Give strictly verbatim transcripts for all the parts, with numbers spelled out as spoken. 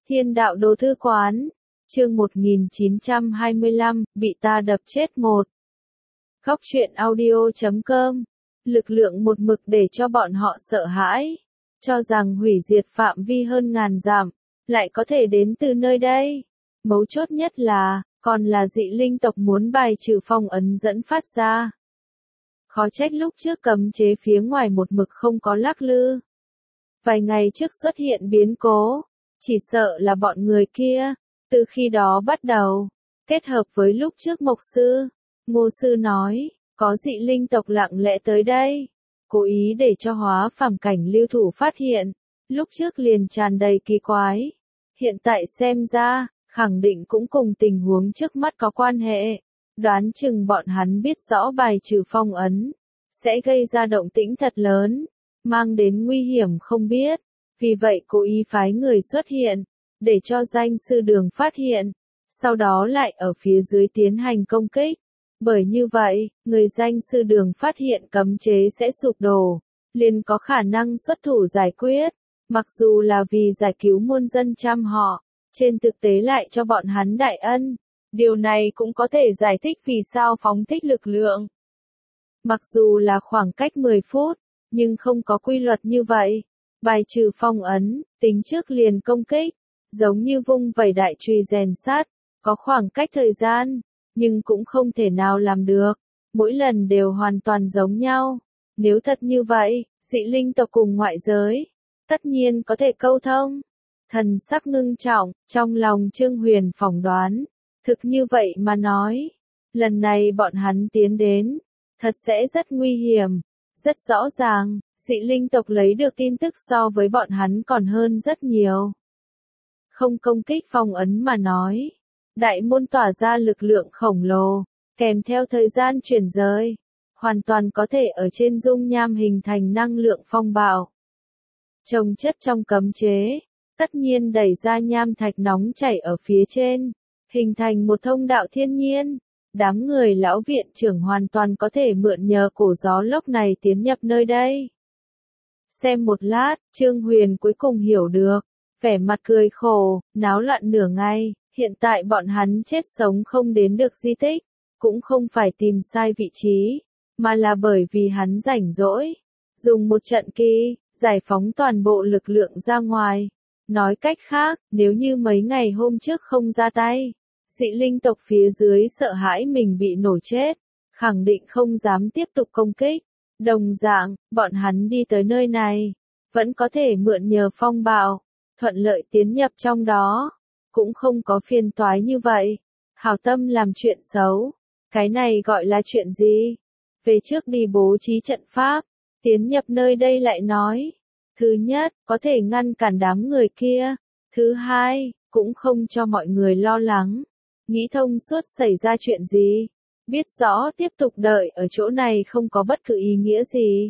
Thiên đạo đồ thư quán, chương một nghìn chín trăm hai mươi lăm, bị ta đập chết một. Góc truyện audio chấm com, lực lượng một mực để cho bọn họ sợ hãi, cho rằng hủy diệt phạm vi hơn ngàn dặm, lại có thể đến từ nơi đây. Mấu chốt nhất là, còn là dị linh tộc muốn bài trừ phong ấn dẫn phát ra. Khó trách lúc trước cấm chế phía ngoài một mực không có lắc lư. Vài ngày trước xuất hiện biến cố, chỉ sợ là bọn người kia, từ khi đó bắt đầu, kết hợp với lúc trước Mộc Sư, Ngô Sư nói, có dị linh tộc lặng lẽ tới đây, cố ý để cho hóa phàm cảnh lưu thủ phát hiện, lúc trước liền tràn đầy kỳ quái. Hiện tại xem ra, khẳng định cũng cùng tình huống trước mắt có quan hệ, đoán chừng bọn hắn biết rõ bài trừ phong ấn, sẽ gây ra động tĩnh thật lớn, mang đến nguy hiểm không biết, vì vậy cố ý phái người xuất hiện, để cho danh sư đường phát hiện, sau đó lại ở phía dưới tiến hành công kích. Bởi như vậy, người danh sư đường phát hiện cấm chế sẽ sụp đổ, liền có khả năng xuất thủ giải quyết, mặc dù là vì giải cứu muôn dân trăm họ, trên thực tế lại cho bọn hắn đại ân. Điều này cũng có thể giải thích vì sao phóng thích lực lượng. Mặc dù là khoảng cách mười phút, nhưng không có quy luật như vậy. Bài trừ phong ấn, tính trước liền công kích, giống như vung vẩy đại chùy rèn sắt, có khoảng cách thời gian, nhưng cũng không thể nào làm được. Mỗi lần đều hoàn toàn giống nhau. Nếu thật như vậy, dị linh tộc cùng ngoại giới, tất nhiên có thể câu thông. Thần sắc ngưng trọng, trong lòng Trương Huyền phỏng đoán. Thực như vậy mà nói, lần này bọn hắn tiến đến, thật sẽ rất nguy hiểm, rất rõ ràng, dị linh tộc lấy được tin tức so với bọn hắn còn hơn rất nhiều. Không công kích phong ấn mà nói, đại môn tỏa ra lực lượng khổng lồ, kèm theo thời gian chuyển rời, hoàn toàn có thể ở trên dung nham hình thành năng lượng phong bạo. Trồng chất trong cấm chế, tất nhiên đẩy ra nham thạch nóng chảy ở phía trên, hình thành một thông đạo thiên nhiên. Đám người lão viện trưởng hoàn toàn có thể mượn nhờ cổ gió lốc này tiến nhập nơi đây. Xem một lát, Trương Huyền cuối cùng hiểu được, vẻ mặt cười khổ, náo loạn nửa ngày, hiện tại bọn hắn chết sống không đến được di tích, cũng không phải tìm sai vị trí, mà là bởi vì hắn rảnh rỗi, dùng một trận kỳ, giải phóng toàn bộ lực lượng ra ngoài. Nói cách khác, nếu như mấy ngày hôm trước không ra tay, dị linh tộc phía dưới sợ hãi mình bị nổ chết, khẳng định không dám tiếp tục công kích. Đồng dạng, bọn hắn đi tới nơi này, vẫn có thể mượn nhờ phong bạo, thuận lợi tiến nhập trong đó, cũng không có phiền toái như vậy. Hảo tâm làm chuyện xấu, cái này gọi là chuyện gì? Về trước đi bố trí trận pháp, tiến nhập nơi đây lại nói. Thứ nhất, có thể ngăn cản đám người kia. Thứ hai, cũng không cho mọi người lo lắng. Nghĩ thông suốt xảy ra chuyện gì. Biết rõ tiếp tục đợi ở chỗ này không có bất cứ ý nghĩa gì.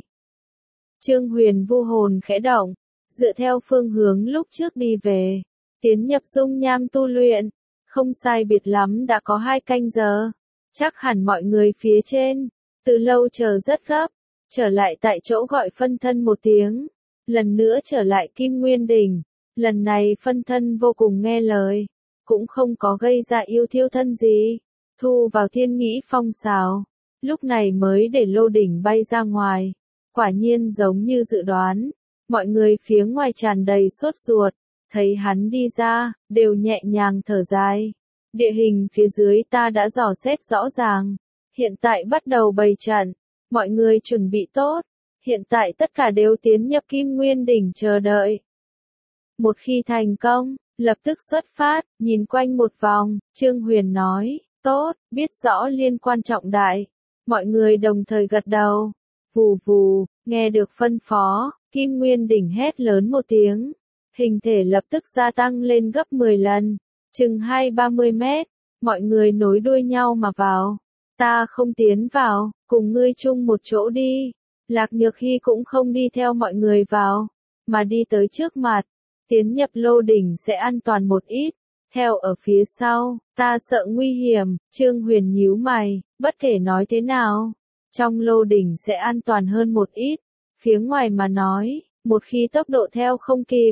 Trương Huyền vô hồn khẽ động, dựa theo phương hướng lúc trước đi về, tiến nhập dung nham tu luyện, không sai biệt lắm đã có hai canh giờ. Chắc hẳn mọi người phía trên, từ lâu chờ rất gấp, trở lại tại chỗ gọi phân thân một tiếng, lần nữa trở lại Kim Nguyên Đỉnh, lần này phân thân vô cùng nghe lời, cũng không có gây ra yêu thiêu thân gì. Thu vào thiên nghĩ phong xào, lúc này mới để lô đỉnh bay ra ngoài. Quả nhiên giống như dự đoán, mọi người phía ngoài tràn đầy sốt ruột, thấy hắn đi ra, đều nhẹ nhàng thở dài. Địa hình phía dưới ta đã dò xét rõ ràng, hiện tại bắt đầu bày trận, mọi người chuẩn bị tốt, hiện tại tất cả đều tiến nhập Kim Nguyên Đỉnh chờ đợi. Một khi thành công, lập tức xuất phát, nhìn quanh một vòng, Trương Huyền nói. Tốt, biết rõ liên quan trọng đại. Mọi người đồng thời gật đầu. Vù vù, nghe được phân phó, Kim Nguyên Đỉnh hét lớn một tiếng. Hình thể lập tức gia tăng lên gấp mười lần, chừng hai ba mươi mét. Mọi người nối đuôi nhau mà vào. Ta không tiến vào, cùng ngươi chung một chỗ đi. Lạc Nhược Hy cũng không đi theo mọi người vào, mà đi tới trước mặt. Tiến nhập lô đỉnh sẽ an toàn một ít. Theo ở phía sau, ta sợ nguy hiểm. Trương Huyền nhíu mày, bất kể nói thế nào, trong lô đỉnh sẽ an toàn hơn một ít. Phía ngoài mà nói, một khi tốc độ theo không kịp,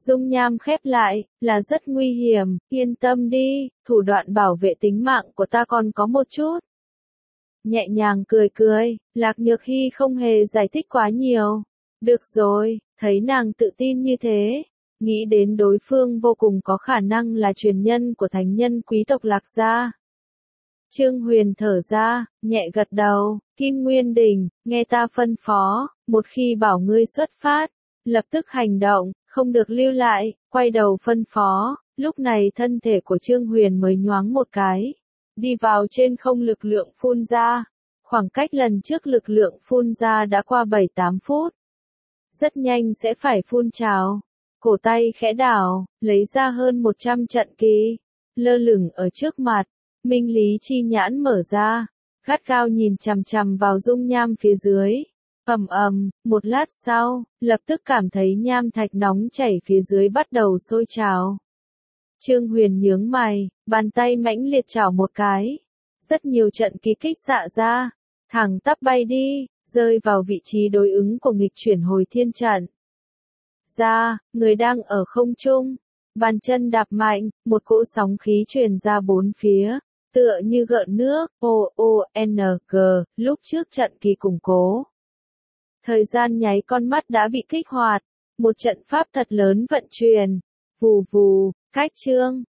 Dung nham khép lại, là rất nguy hiểm, yên tâm đi, thủ đoạn bảo vệ tính mạng của ta còn có một chút. Nhẹ nhàng cười cười, Lạc Nhược Hy không hề giải thích quá nhiều. Được rồi, thấy nàng tự tin như thế, nghĩ đến đối phương vô cùng có khả năng là truyền nhân của thánh nhân quý tộc Lạc gia. Trương Huyền thở ra, nhẹ gật đầu, Kim Nguyên Đình, nghe ta phân phó, một khi bảo ngươi xuất phát, lập tức hành động, không được lưu lại, quay đầu phân phó, lúc này thân thể của Trương Huyền mới nhoáng một cái, đi vào trên không lực lượng phun ra, khoảng cách lần trước lực lượng phun ra đã qua bảy tám phút. Rất nhanh sẽ phải phun trào, cổ tay khẽ đảo, lấy ra hơn một trăm trận kỳ, lơ lửng ở trước mặt, minh lý chi nhãn mở ra, gắt gao nhìn chằm chằm vào dung nham phía dưới. Ầm ầm, một lát sau, lập tức cảm thấy nham thạch nóng chảy phía dưới bắt đầu sôi trào. Trương Huyền nhướng mày, bàn tay mãnh liệt chảo một cái. Rất nhiều trận kỳ kích xạ ra, thẳng tắp bay đi, rơi vào vị trí đối ứng của nghịch chuyển hồi thiên trận. Ra, người đang ở không trung, bàn chân đạp mạnh, một cỗ sóng khí truyền ra bốn phía, tựa như gợn nước, O O N G, lúc trước trận kỳ củng cố. Thời gian nháy con mắt đã bị kích hoạt, một trận pháp thật lớn vận chuyển, vù vù, cách chương.